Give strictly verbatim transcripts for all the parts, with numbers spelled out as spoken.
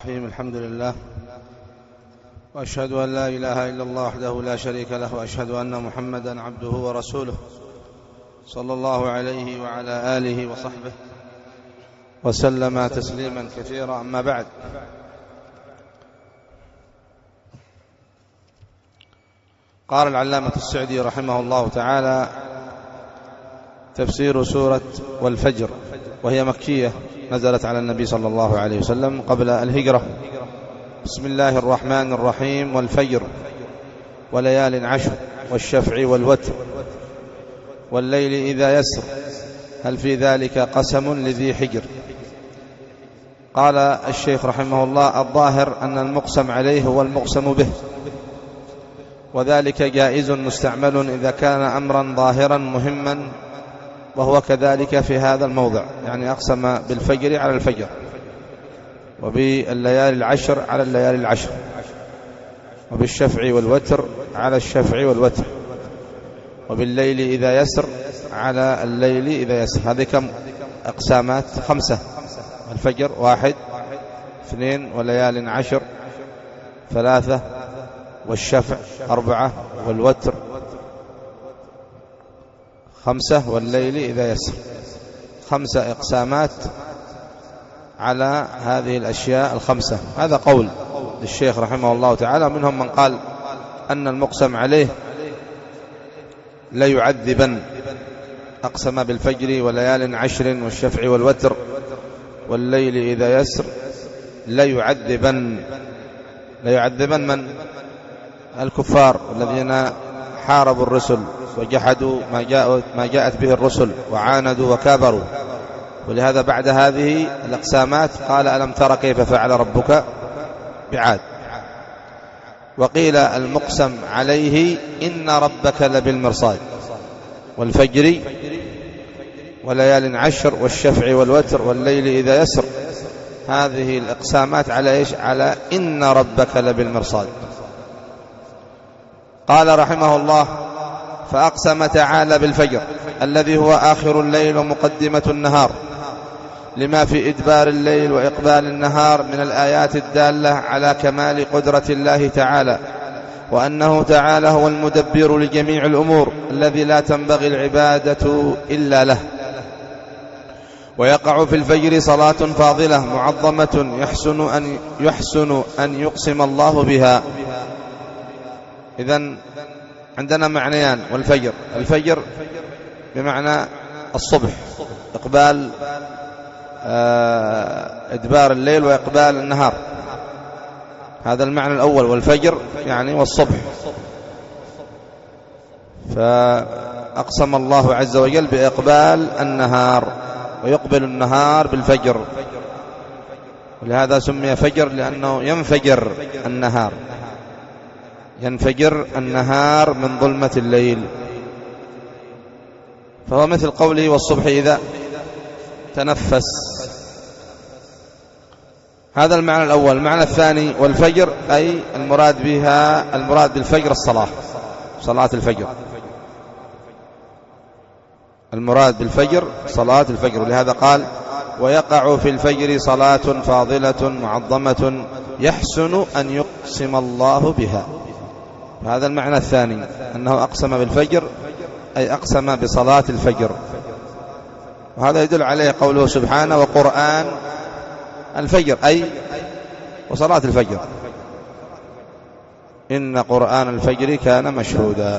الحمد لله وأشهد أن لا إله إلا الله وحده لا شريك له وأشهد أن محمدا عبده ورسوله صلى الله عليه وعلى آله وصحبه وسلم تسليما كثيرا. أما بعد، قال العلامة السعدي رحمه الله تعالى: تفسير سورة والفجر، وهي مكية، نزلت على النبي صلى الله عليه وسلم قبل الهجرة. بسم الله الرحمن الرحيم: والفجر وليال عشر والشفع والوتر والليل إذا يسر هل في ذلك قسم لذي حجر. قال الشيخ رحمه الله: الظاهر أن المقسم عليه هو المقسم به، وذلك جائز مستعمل إذا كان أمرا ظاهرا مهما، وهو كذلك في هذا الموضع، يعني أقسم بالفجر على الفجر، وبالليالي العشر على الليالي العشر، وبالشفع والوتر على الشفع والوتر، وبالليل إذا يسر على الليل إذا يسر. هذه كم أقسامات؟ خمسة: الفجر واحد، اثنين، وليال عشر ثلاثة، والشفع أربعة، والوتر خمسة، والليل إذا يسر. خمسة إقسامات على هذه الأشياء الخمسة. هذا قول للشيخ رحمه الله تعالى. منهم من قال أن المقسم عليه لا يعذبن، أقسم بالفجر وليال عشر والشفع والوتر والليل إذا يسر، لا يعذبن. لا يعذبن من؟ الكفار الذين حاربوا الرسل وجحدوا ما جاءت, ما جاءت به الرسل وعاندوا وكابروا. ولهذا بعد هذه الأقسامات قال: ألم تر كيف فعل ربك بعاد. وقيل المقسم عليه إن ربك لبالمرصاد، والفجر وليال عشر والشفع والوتر والليل إذا يسر. هذه الأقسامات على إيش؟ على إن ربك لبالمرصاد. قال رحمه الله: فأقسم تعالى بالفجر الذي هو آخر الليل ومقدمة النهار، لما في إدبار الليل وإقبال النهار من الآيات الدالة على كمال قدرة الله تعالى، وأنه تعالى هو المدبر لجميع الأمور الذي لا تنبغي العبادة إلا له. ويقع في الفجر صلاة فاضلة معظمة يحسن أن, يحسن أن يقسم الله بها. إذن عندنا معنيان: والفجر، الفجر بمعنى الصبح، إقبال إدبار الليل وإقبال النهار، هذا المعنى الأول. والفجر يعني والصبح. فأقسم الله عز وجل بإقبال النهار، ويقبل النهار بالفجر، ولهذا سمي فجر لأنه ينفجر النهار، ينفجر النهار من ظلمة الليل. فهو مثل قوله: والصبح إذا تنفس. هذا المعنى الأول. المعنى الثاني: والفجر أي المراد بها المراد بالفجر الصلاة، صلاة الفجر. المراد بالفجر صلاة الفجر. ولهذا قال: ويقع في الفجر صلاة فاضلة معظمة يحسن أن يقسم الله بها. هذا المعنى الثاني، أنه أقسم بالفجر أي أقسم بصلاة الفجر. وهذا يدل عليه قوله سبحانه: وقرآن الفجر، أي وصلاة الفجر، إن قرآن الفجر كان مشهودا.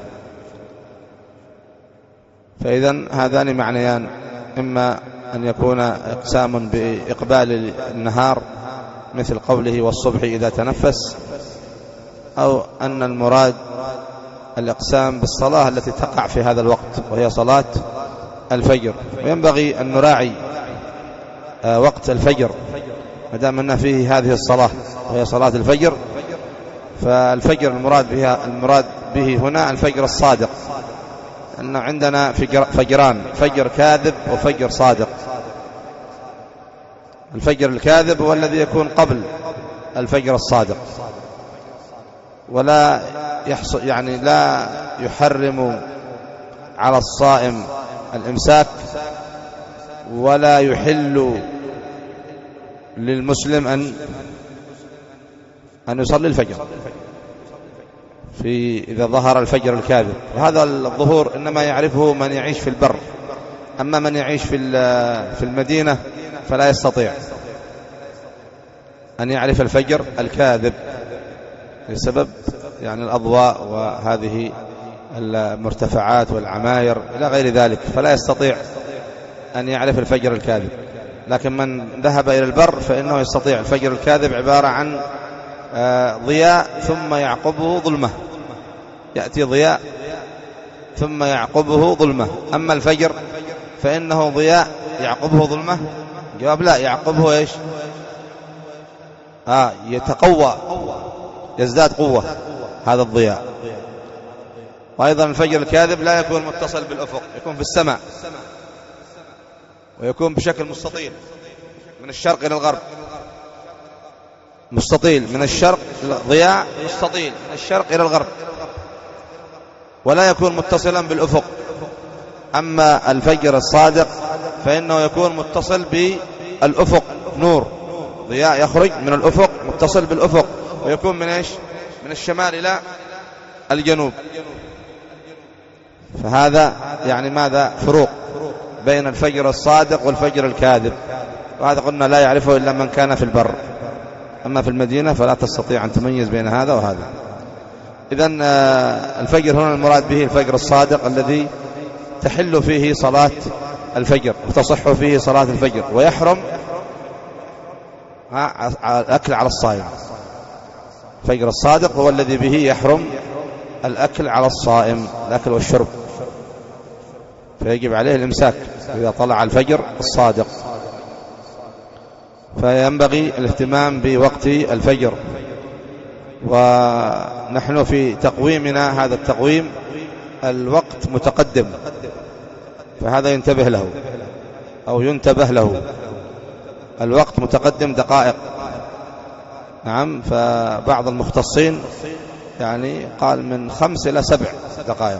فإذن هذان معنيان: إما أن يكون إقسام بإقبال النهار مثل قوله: والصبح إذا تنفس، أو أن المراد الإقسام بالصلاة التي تقع في هذا الوقت، وهي صلاة الفجر. وينبغي أن نراعي وقت الفجر ما دام أن فيه هذه الصلاة وهي صلاة الفجر. فالفجر المراد بها المراد به هنا الفجر الصادق، أن عندنا فجران: فجر كاذب وفجر صادق. الفجر الكاذب هو الذي يكون قبل الفجر الصادق، ولا يحصل يعني لا يحرم على الصائم الإمساك، ولا يحل للمسلم أن أن يصلي الفجر في إذا ظهر الفجر الكاذب. وهذا الظهور إنما يعرفه من يعيش في البر، أما من يعيش في في المدينة فلا يستطيع أن يعرف الفجر الكاذب بسبب يعني الأضواء وهذه المرتفعات والعماير إلى غير ذلك، فلا يستطيع أن يعرف الفجر الكاذب. لكن من ذهب إلى البر فإنه يستطيع. الفجر الكاذب عبارة عن ضياء ثم يعقبه ظلمة، يأتي ضياء ثم يعقبه ظلمة. أما الفجر فإنه ضياء يعقبه ظلمة. جواب لا، يعقبه إيش؟ آه يتقوى، يزداد قوة هذا الضياء. وأيضا الفجر الكاذب لا يكون متصل بالأفق، يكون في السماء ويكون بشكل مستطيل من الشرق إلى الغرب، مستطيل من الشرق، ضياء مستطيل من الشرق إلى الغرب، ولا يكون متصلا بالأفق. أما الفجر الصادق فإنه يكون متصل بالأفق، نور ضياء يخرج من الأفق متصل بالأفق، ويكون من إيش؟ من الشمال إلى الجنوب. فهذا يعني ماذا؟ فروق بين الفجر الصادق والفجر الكاذب، وهذا قلنا لا يعرفه إلا من كان في البر، أما في المدينة فلا تستطيع أن تميز بين هذا وهذا. إذن الفجر هنا المراد به الفجر الصادق الذي تحل فيه صلاة الفجر وتصح فيه صلاة الفجر، ويحرم الأكل على الصائم. الفجر الصادق هو الذي به يحرم الأكل على الصائم، الأكل والشرب، فيجب عليه الإمساك إذا طلع الفجر الصادق. فينبغي الاهتمام بوقت الفجر، ونحن في تقويمنا هذا التقويم الوقت متقدم، فهذا ينتبه له أو ينتبه له. الوقت متقدم دقائق، نعم. فبعض المختصين يعني قال من خمس إلى سبع دقائق.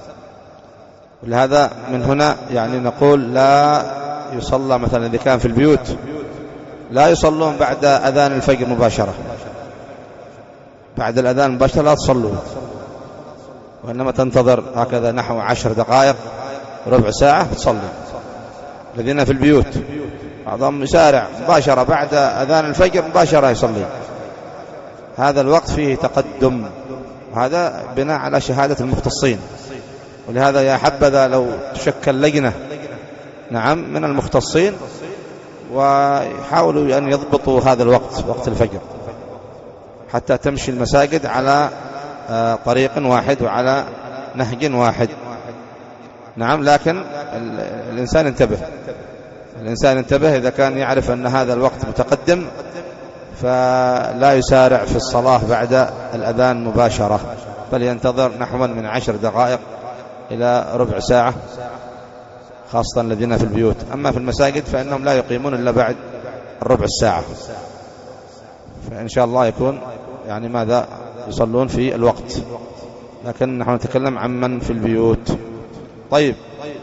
ولهذا من هنا يعني نقول لا يصلى مثلا إذا كان في البيوت لا يصلون بعد أذان الفجر مباشرة، بعد الأذان مباشرة لا تصلوا، وإنما تنتظر هكذا نحو عشر دقائق ربع ساعة تصلي. الذين في البيوت بعضهم يسارع مباشرة بعد أذان الفجر مباشرة يصلي، هذا الوقت فيه تقدم، هذا بناء على شهادة المختصين. ولهذا يا حبذا لو تشكل لجنة نعم من المختصين ويحاولوا أن يضبطوا هذا الوقت، وقت الفجر، حتى تمشي المساجد على طريق واحد وعلى نهج واحد، نعم. لكن الإنسان انتبه، الإنسان انتبه إذا كان يعرف أن هذا الوقت متقدم فلا يسارع في الصلاة بعد الأذان مباشرة، بل ينتظر نحو من عشر دقائق إلى ربع ساعة، خاصة الذين في البيوت. أما في المساجد فإنهم لا يقيمون إلا بعد الربع الساعة، فإن شاء الله يكون يعني ماذا يصلون في الوقت، لكن نحن نتكلم عن من في البيوت. طيب،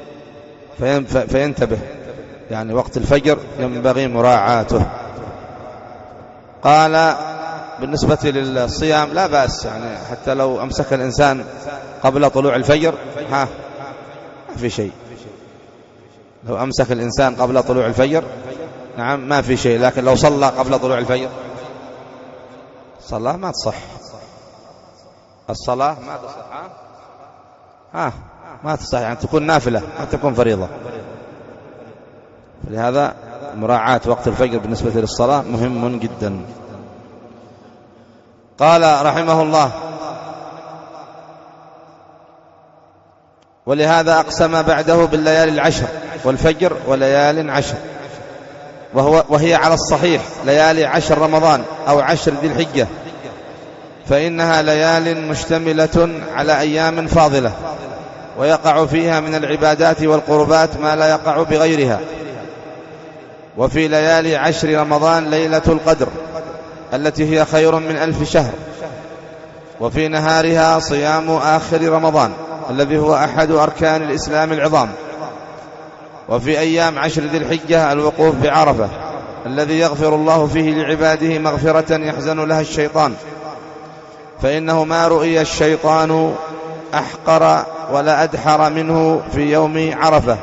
فينتبه يعني وقت الفجر ينبغي مراعاته. قال بالنسبة للصيام لا بأس، يعني حتى لو أمسك الإنسان قبل طلوع الفجر ها ما في شيء، لو أمسك الإنسان قبل طلوع الفجر نعم ما في شيء. لكن لو صلى قبل طلوع الفجر صلاة ما تصح، الصلاة ما تصح، ها ها ما تصح، يعني تكون نافلة ما تكون فريضة. لهذا مراعاة وقت الفجر بالنسبة للصلاة مهم جدا. قال رحمه الله: ولهذا أقسم بعده بالليالي العشر والفجر وليال عشر، وهو وهي على الصحيح ليالي عشر رمضان أو عشر ذي الحجة، فإنها ليال مشتملة على أيام فاضلة، ويقع فيها من العبادات والقربات ما لا يقع بغيرها. وفي ليالي عشر رمضان ليلة القدر التي هي خير من ألف شهر، وفي نهارها صيام آخر رمضان الذي هو أحد أركان الإسلام العظام. وفي أيام عشر ذي الحجة الوقوف بعرفة الذي يغفر الله فيه لعباده مغفرة يحزن لها الشيطان، فإنه ما رؤي الشيطان أحقر ولا أدحر منه في يوم عرفة،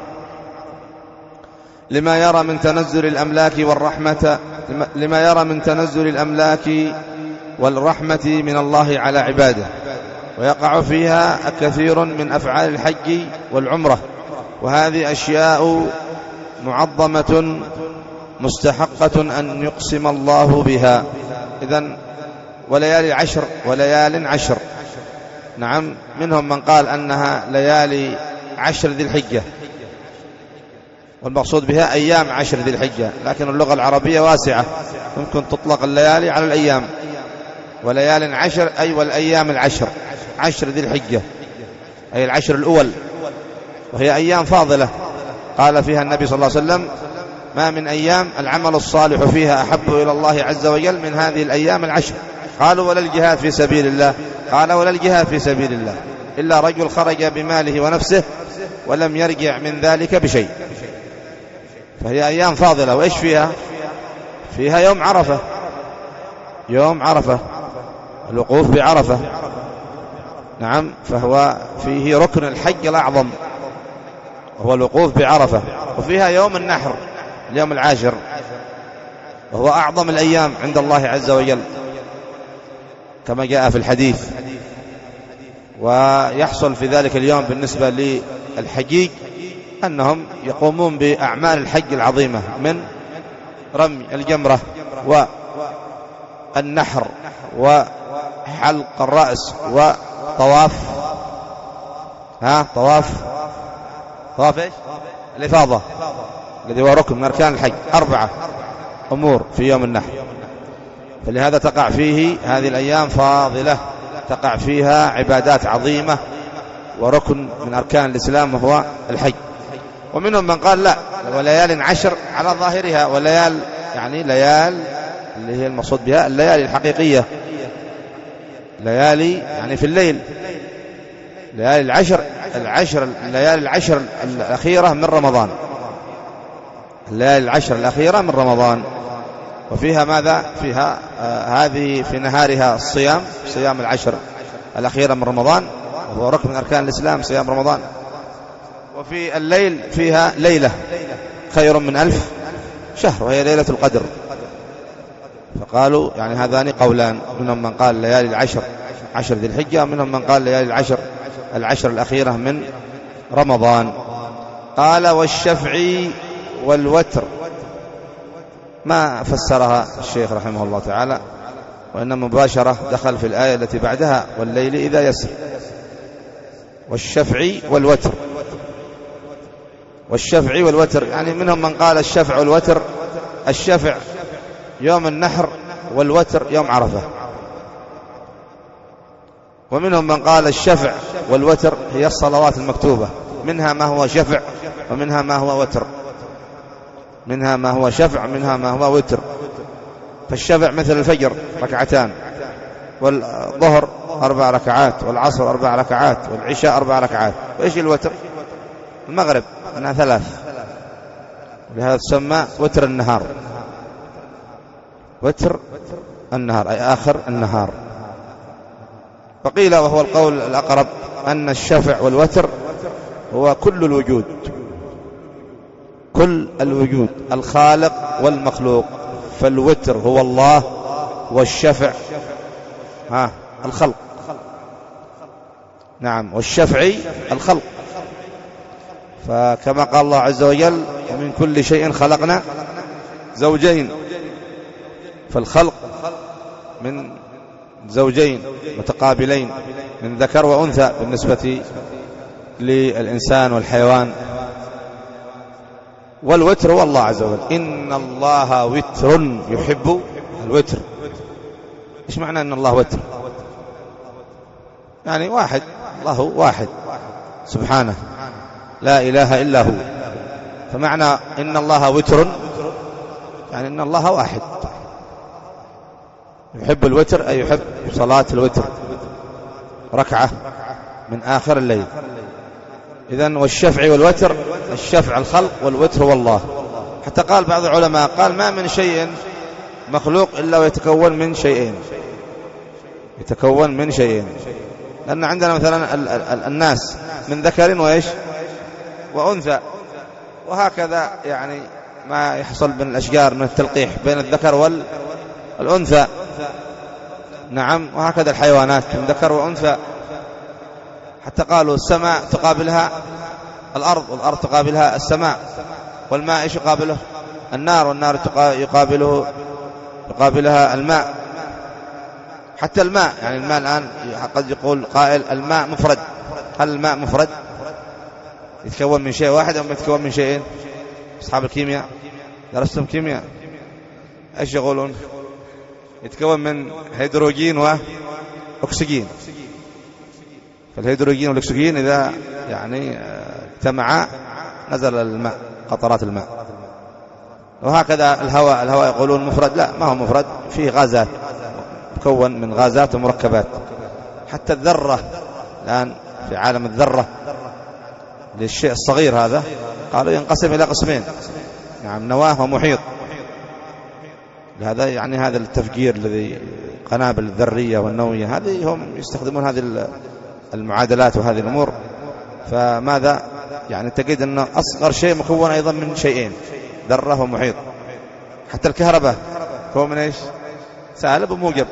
لما يرى من تنزل الأملاك والرحمة لما يرى من تنزل الأملاك والرحمة من الله على عباده، ويقع فيها كثير من أفعال الحج والعمرة، وهذه أشياء معظمة مستحقة أن يقسم الله بها. إذن وليالي عشر وليال عشر، نعم، منهم من قال أنها ليالي عشر ذي الحجة، والمقصود بها أيام عشر ذي الحجة، لكن اللغة العربية واسعة، يمكن تطلق الليالي على الأيام، وليال عشر أي والأيام العشر، عشر ذي الحجة أي العشر الأول، وهي أيام فاضلة قال فيها النبي صلى الله عليه وسلم: ما من أيام العمل الصالح فيها أحب إلى الله عز وجل من هذه الأيام العشر. قالوا: ولا الجهاد في سبيل الله؟ قال: ولا الجهاد في سبيل الله إلا رجل خرج بماله ونفسه ولم يرجع من ذلك بشيء. فهي أيام فاضلة. وإيش فيها؟ فيها يوم عرفة، يوم عرفة، الوقوف بعرفة، نعم، فهو فيه ركن الحج الأعظم وهو الوقوف بعرفة. وفيها يوم النحر، اليوم العاشر، وهو أعظم الأيام عند الله عز وجل كما جاء في الحديث. ويحصل في ذلك اليوم بالنسبة للحجيج أنهم يقومون بأعمال الحج العظيمة من رمي الجمرة والنحر وحلق الرأس وطواف ها طواف طواف ايش؟ الإفاضة الذي هو ركن من أركان الحج. أربعة أمور في يوم النحر، فلهذا تقع فيه هذه الأيام فاضلة، تقع فيها عبادات عظيمة وركن من أركان الإسلام وهو الحج. ومنهم من قال لا، وليال عشر على ظاهرها، وليال يعني ليال اللي هي المقصود بها الليالي الحقيقية، ليالي يعني في الليل، ليالي العشر العشر الليالي العشر الأخيرة من رمضان، الليالي العشر الأخيرة من رمضان. وفيها ماذا؟ فيها آه هذه في نهارها الصيام، صيام العشر الأخيرة من رمضان وهو ركن من أركان الإسلام، صيام رمضان. وفي الليل فيها ليلة خير من ألف شهر وهي ليلة القدر. فقالوا يعني هذان قولان، منهم من قال ليالي العشر عشر ذي الحجة، ومنهم من قال ليالي العشر العشر الأخيرة من رمضان. قال: والشفع والوتر، ما فسرها الشيخ رحمه الله تعالى، وإن مباشرة دخل في الآية التي بعدها: والليل إذا يسر. والشفع والوتر، والشفع والوتر يعني منهم من قال الشفع والوتر، الشفع يوم النحر والوتر يوم عرفة. ومنهم من قال الشفع والوتر هي الصلوات المكتوبة، منها ما هو شفع ومنها ما هو وتر، منها ما هو شفع منها ما هو وتر. فالشفع مثل الفجر ركعتان، والظهر أربع ركعات، والعصر أربع ركعات، والعشاء أربع ركعات. وإيش الوتر؟ المغرب أنها ثلاث، لهذا تسمى وتر النهار، وتر النهار أي آخر النهار. فقيل وهو القول الأقرب أن الشفع والوتر هو كل الوجود، كل الوجود الخالق والمخلوق. فالوتر هو الله، والشفع ها الخلق، نعم، والشفع الخلق. فكما قال الله عز وجل: ومن كل شيء خلقنا زوجين. فالخلق من زوجين متقابلين من ذكر وأنثى بالنسبة للإنسان والحيوان. والوتر هو الله عز وجل: إن الله وتر يحب الوتر. إيش معنى أن الله وتر؟ يعني واحد، الله واحد سبحانه لا إله إلا هو. فمعنى إن الله وتر يعني إن الله واحد، يحب الوتر أي يحب صلاة الوتر، ركعة من آخر الليل. إذن والشفع والوتر، الشفع الخلق والوتر والله. حتى قال بعض العلماء قال ما من شيء مخلوق إلا ويتكون من شيئين، يتكون من شيئين، لأن عندنا مثلا ال ال الناس من ذكر وإيش وأنثى، وهكذا يعني ما يحصل بين الأشجار من التلقيح بين الذكر والأنثى. نعم، وهكذا الحيوانات من ذكر وأنثى. حتى قالوا السماء تقابلها الأرض، والأرض تقابلها السماء، والماء إيش يقابله؟ النار، والنار يقابله يقابلها الماء. حتى الماء، يعني الماء الآن قد يقول قائل الماء مفرد، هل الماء مفرد يتكون من شيء واحد أو يتكون من شيئين؟ أصحاب الكيمياء درستم كيمياء ايش يقولون؟ يتكون من هيدروجين واكسجين. فالهيدروجين والاكسجين اذا يعني اجتمعا نزل الماء، قطرات الماء. وهكذا الهواء، الهواء يقولون مفرد، لا ما هو مفرد، فيه غازات، مكون من غازات ومركبات. حتى الذرة الآن في عالم الذرة للشيء الصغير هذا قالوا ينقسم إلى قسمين، نعم، نواة ومحيط. هذا يعني هذا التفجير الذي قنابل الذرية والنووية هذه هم يستخدمون هذه المعادلات وهذه الأمور. فماذا يعني تجد أنه أصغر شيء مكون أيضا من شيئين، ذرة ومحيط. حتى الكهرباء هو من إيش؟ سالب وموجب،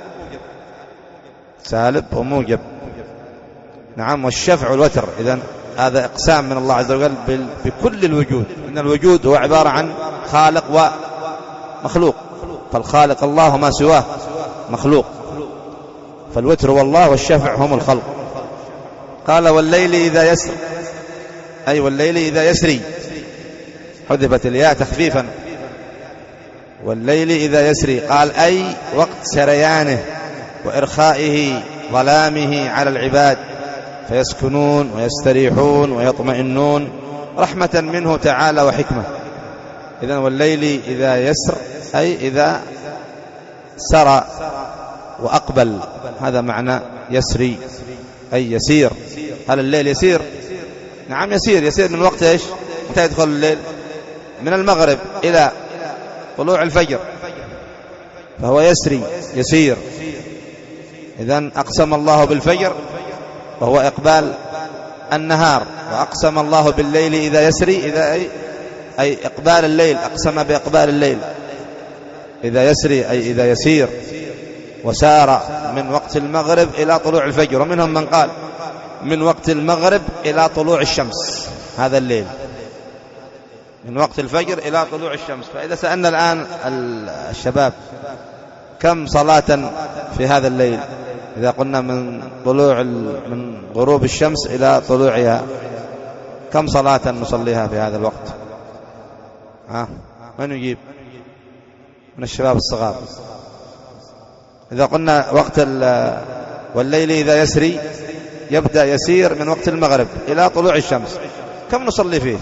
سالب وموجب. نعم، والشفع والوتر. إذن هذا إقسام من الله عز وجل بكل الوجود، إن الوجود هو عبارة عن خالق ومخلوق، فالخالق الله وما سواه مخلوق. فالوتر والله والشفع هم الخلق. قال والليل إذا يسري، أي والليل إذا يسري، حذفت الياء تخفيفا. والليل إذا يسري قال أي وقت سريانه وإرخائه ظلامه على العباد، فيسكنون ويستريحون ويطمئنون رحمة منه تعالى وحكمة. إذن والليل إذا يسر أي إذا سرى وأقبل، هذا معنى يسري أي يسير. هل الليل يسير؟ نعم يسير. يسير من وقت إيش؟ متى يدخل الليل؟ من المغرب إلى طلوع الفجر، فهو يسري يسير. إذن أقسم الله بالفجر وهو إقبال النهار، وأقسم الله بالليل إذا يسري إذا أي, أي إقبال الليل، أقسم بإقبال الليل إذا يسري أي إذا يسير. وسار من وقت المغرب إلى طلوع الفجر، ومنهم من قال من وقت المغرب إلى طلوع الشمس، هذا الليل من وقت الفجر إلى طلوع الشمس. فإذا سألنا الآن الشباب كم صلاة في هذا الليل، إذا قلنا من طلوع من غروب الشمس إلى طلوعها كم صلاة نصليها في هذا الوقت؟ ها من يجيب من الشباب الصغار؟ إذا قلنا وقت والليل إذا يسري يبدأ يسير من وقت المغرب إلى طلوع الشمس، كم نصلي فيه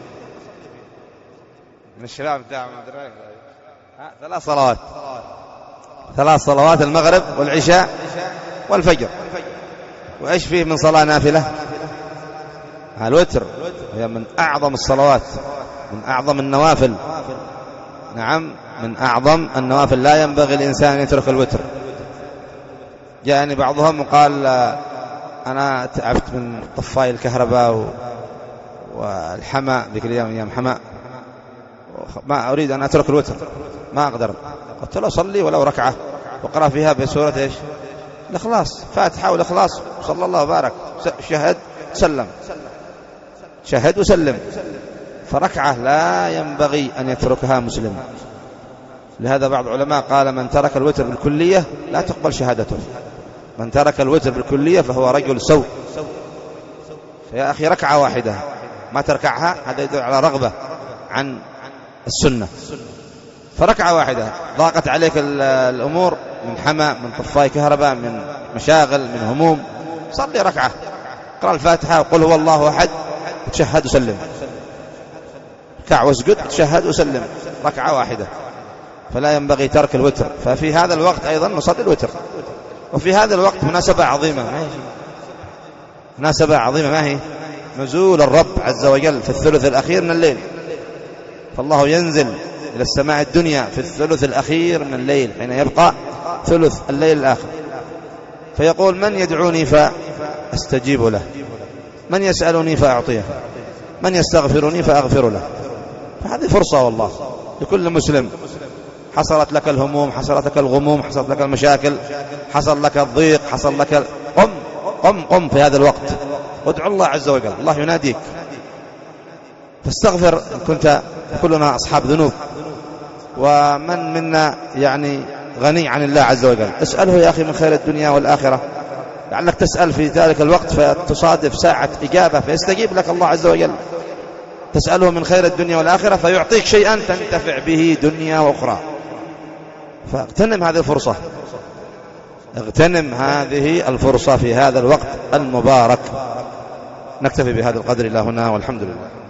من الشباب؟ ثلاث صلوات، ثلاث صلوات، المغرب والعشاء والفجر. وإيش فيه من صلاة نافلة؟ الوتر، هي من أعظم الصلوات، من أعظم النوافل. نعم، من أعظم النوافل، لا ينبغي الإنسان أن يترك الوتر. جاءني بعضهم وقال أنا تعبت من طفاي الكهرباء والحمى، ذيك الأيام أيام حمى، ما أريد أن أترك الوتر، ما أقدر. قلت له صلي ولو ركعة وقرأ فيها بسورة إيش؟ الإخلاص، فاتحة والإخلاص، صلى الله وبارك، شهد سلم، شهد وسلم. فركعة لا ينبغي أن يتركها مسلم. لهذا بعض العلماء قال من ترك الوتر بالكلية لا تقبل شهادته، من ترك الوتر بالكلية فهو رجل سوء. فيا أخي ركعة واحدة ما تركعها، هذا يدل على رغبة عن السنة. فركعة واحدة ضاقت عليك الأمور من حمى، من طفاي كهرباء، من مشاغل، من هموم، صلي ركعة، اقرأ الفاتحة وقل هو الله أحد، تشهد وسلم، كع واسجد، تشهد وسلم، ركعة واحدة. فلا ينبغي ترك الوتر. ففي هذا الوقت أيضا نصلي الوتر. وفي هذا الوقت مناسبة عظيمة، ما هي مناسبة عظيمة، ما هي؟ نزول الرب عز وجل في الثلث الأخير من الليل. فالله ينزل إلى السماء الدنيا في الثلث الأخير من الليل حين يبقى ثلث الليل الآخر، فيقول من يدعوني فأستجيب له، من يسألني فأعطيه، من يستغفرني فأغفر له. فهذه فرصة والله لكل مسلم، حصلت لك الهموم، حصلت لك الغموم، حصلت لك المشاكل، حصل لك الضيق، حصل لك ال... قم قم قم في هذا الوقت وادعو الله عز وجل، الله يناديك فاستغفر إن كنت. كلنا أصحاب ذنوب، ومن منا يعني غني عن الله عز وجل؟ اسأله يا أخي من خير الدنيا والآخرة، لعلك تسأل في ذلك الوقت فتصادف ساعة إجابة فيستجيب لك الله عز وجل. تسأله من خير الدنيا والآخرة فيعطيك شيئا تنتفع به دنيا وأخرى. فاغتنم هذه الفرصة، اغتنم هذه الفرصة في هذا الوقت المبارك. نكتفي بهذا القدر إلى هنا والحمد لله.